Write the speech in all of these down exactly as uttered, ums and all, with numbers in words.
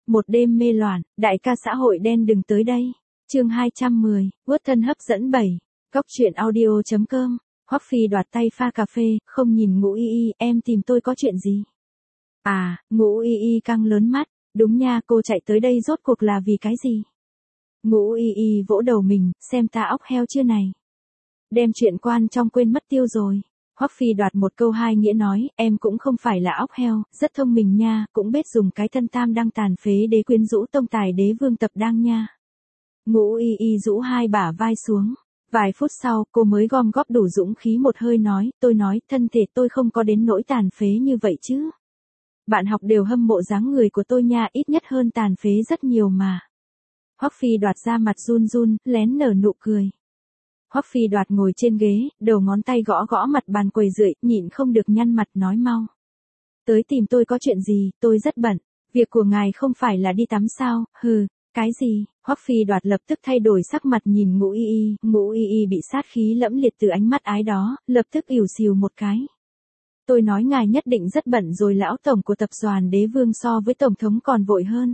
một đêm mê loạn, đại ca xã hội đen đừng tới đây. Chương hai trăm mười, quất thân hấp dẫn bảy. Góc truyện audio chấm com. Hoắc Phi đoạt tay pha cà phê, không nhìn Ngũ Y Y, em tìm tôi có chuyện gì? À, Ngũ Y Y căng lớn mắt, đúng nha, cô chạy tới đây rốt cuộc là vì cái gì? Ngũ Y Y vỗ đầu mình, xem ta óc heo chưa này. Đem chuyện quan trong quên mất tiêu rồi. Hoắc Phi đoạt một câu hai nghĩa nói, em cũng không phải là óc heo, rất thông minh nha, cũng biết dùng cái thân tam đang tàn phế đế quyến rũ tông tài đế vương tập đang nha. Ngũ Y Y rũ hai bả vai xuống. Vài phút sau, cô mới gom góp đủ dũng khí một hơi nói, tôi nói, thân thể tôi không có đến nỗi tàn phế như vậy chứ. Bạn học đều hâm mộ dáng người của tôi nha, ít nhất hơn tàn phế rất nhiều mà. Hoắc Phi đoạt ra mặt run run, lén nở nụ cười. Hoắc Phi đoạt ngồi trên ghế, đầu ngón tay gõ gõ mặt bàn quầy rượi, nhịn không được nhăn mặt nói mau. Tới tìm tôi có chuyện gì, tôi rất bận. Việc của ngài không phải là đi tắm sao, hừ, cái gì? Hoắc Phi đoạt lập tức thay đổi sắc mặt nhìn Ngũ Y Y, Ngũ Y Y bị sát khí lẫm liệt từ ánh mắt ái đó, lập tức ỉu xìu một cái. Tôi nói ngài nhất định rất bận rồi, lão tổng của tập đoàn đế vương so với tổng thống còn vội hơn.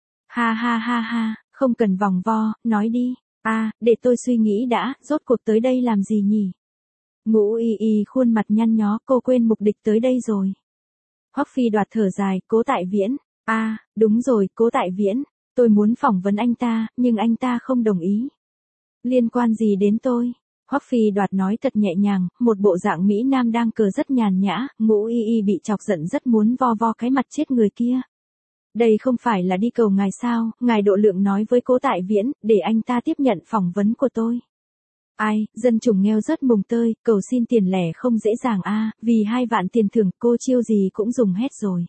Ha ha ha ha, không cần vòng vo, nói đi. À, để tôi suy nghĩ đã, rốt cuộc tới đây làm gì nhỉ? Ngũ Y Y khuôn mặt nhăn nhó, cô quên mục đích tới đây rồi. Hoắc Phi đoạt thở dài, Cố Tại Viễn. À, đúng rồi, Cố Tại Viễn. Tôi muốn phỏng vấn anh ta, nhưng anh ta không đồng ý. Liên quan gì đến tôi? Hoắc Phi đoạt nói thật nhẹ nhàng, một bộ dạng Mỹ Nam đang cờ rất nhàn nhã, Ngũ Y Y bị chọc giận rất muốn vo vo cái mặt chết người kia. Đây không phải là đi cầu ngài sao, ngài độ lượng nói với Cố Tại Viễn, để anh ta tiếp nhận phỏng vấn của tôi. Ai, dân chúng nghèo rất mùng tơi, cầu xin tiền lẻ không dễ dàng a, vì hai vạn tiền thưởng cô chiêu gì cũng dùng hết rồi.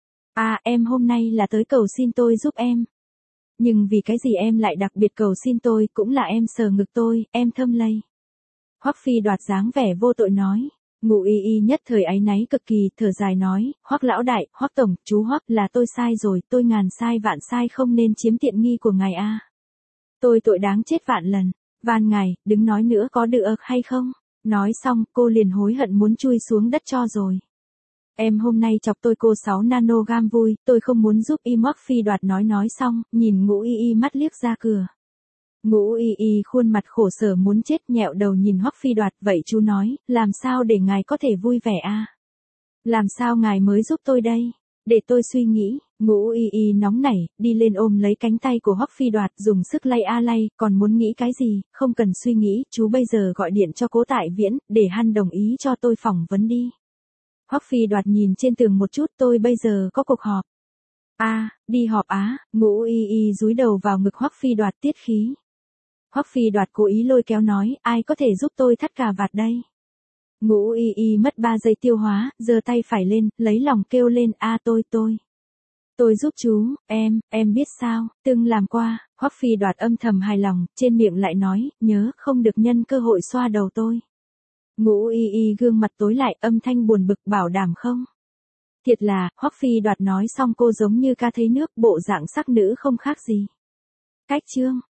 À, em hôm nay là tới cầu xin tôi giúp em. Nhưng vì cái gì em lại đặc biệt cầu xin tôi, cũng là em sờ ngực tôi, em thâm lây. Hoắc Phi đoạt dáng vẻ vô tội nói. Ngũ Y Y nhất thời áy náy cực kỳ, thở dài nói, Hoắc lão đại, Hoắc tổng, chú Hoắc, là tôi sai rồi, tôi ngàn sai vạn sai không nên chiếm tiện nghi của ngài a. Tôi tội đáng chết vạn lần, van ngài, đừng nói nữa có được hay không? Nói xong, cô liền hối hận muốn chui xuống đất cho rồi. Em hôm nay chọc tôi cô sáu nanogam vui, tôi không muốn giúp y. Hoắc Phi đoạt nói nói xong, nhìn Ngũ Y Y mắt liếc ra cửa. Ngũ Y Y khuôn mặt khổ sở muốn chết, nhẹo đầu nhìn Hoắc Phi đoạt, vậy chú nói, làm sao để ngài có thể vui vẻ a? Làm sao ngài mới giúp tôi đây? Để tôi suy nghĩ. Ngũ Y Y nóng nảy, đi lên ôm lấy cánh tay của Hoắc Phi đoạt, dùng sức lay a lay, còn muốn nghĩ cái gì, không cần suy nghĩ, chú bây giờ gọi điện cho Cố Tại Viễn, để hắn đồng ý cho tôi phỏng vấn đi. Hoắc Phi đoạt nhìn trên tường một chút, tôi bây giờ có cuộc họp. À, đi họp á? Ngũ Y Y dúi đầu vào ngực Hoắc Phi đoạt tiết khí. Hoắc Phi đoạt cố ý lôi kéo nói, ai có thể giúp tôi thắt cà vạt đây? Ngũ Y Y mất ba giây tiêu hóa, giơ tay phải lên, lấy lòng kêu lên, a tôi tôi. Tôi giúp chú, em, em biết sao, từng làm qua. Hoắc Phi đoạt âm thầm hài lòng, trên miệng lại nói, nhớ không được nhân cơ hội xoa đầu tôi. Ngũ Y Y gương mặt tối lại, âm thanh buồn bực, bảo đảm không? Thiệt là, Hoắc Phi đoạt nói xong cô giống như ca thấy nước, bộ dạng sắc nữ không khác gì. Cách chương.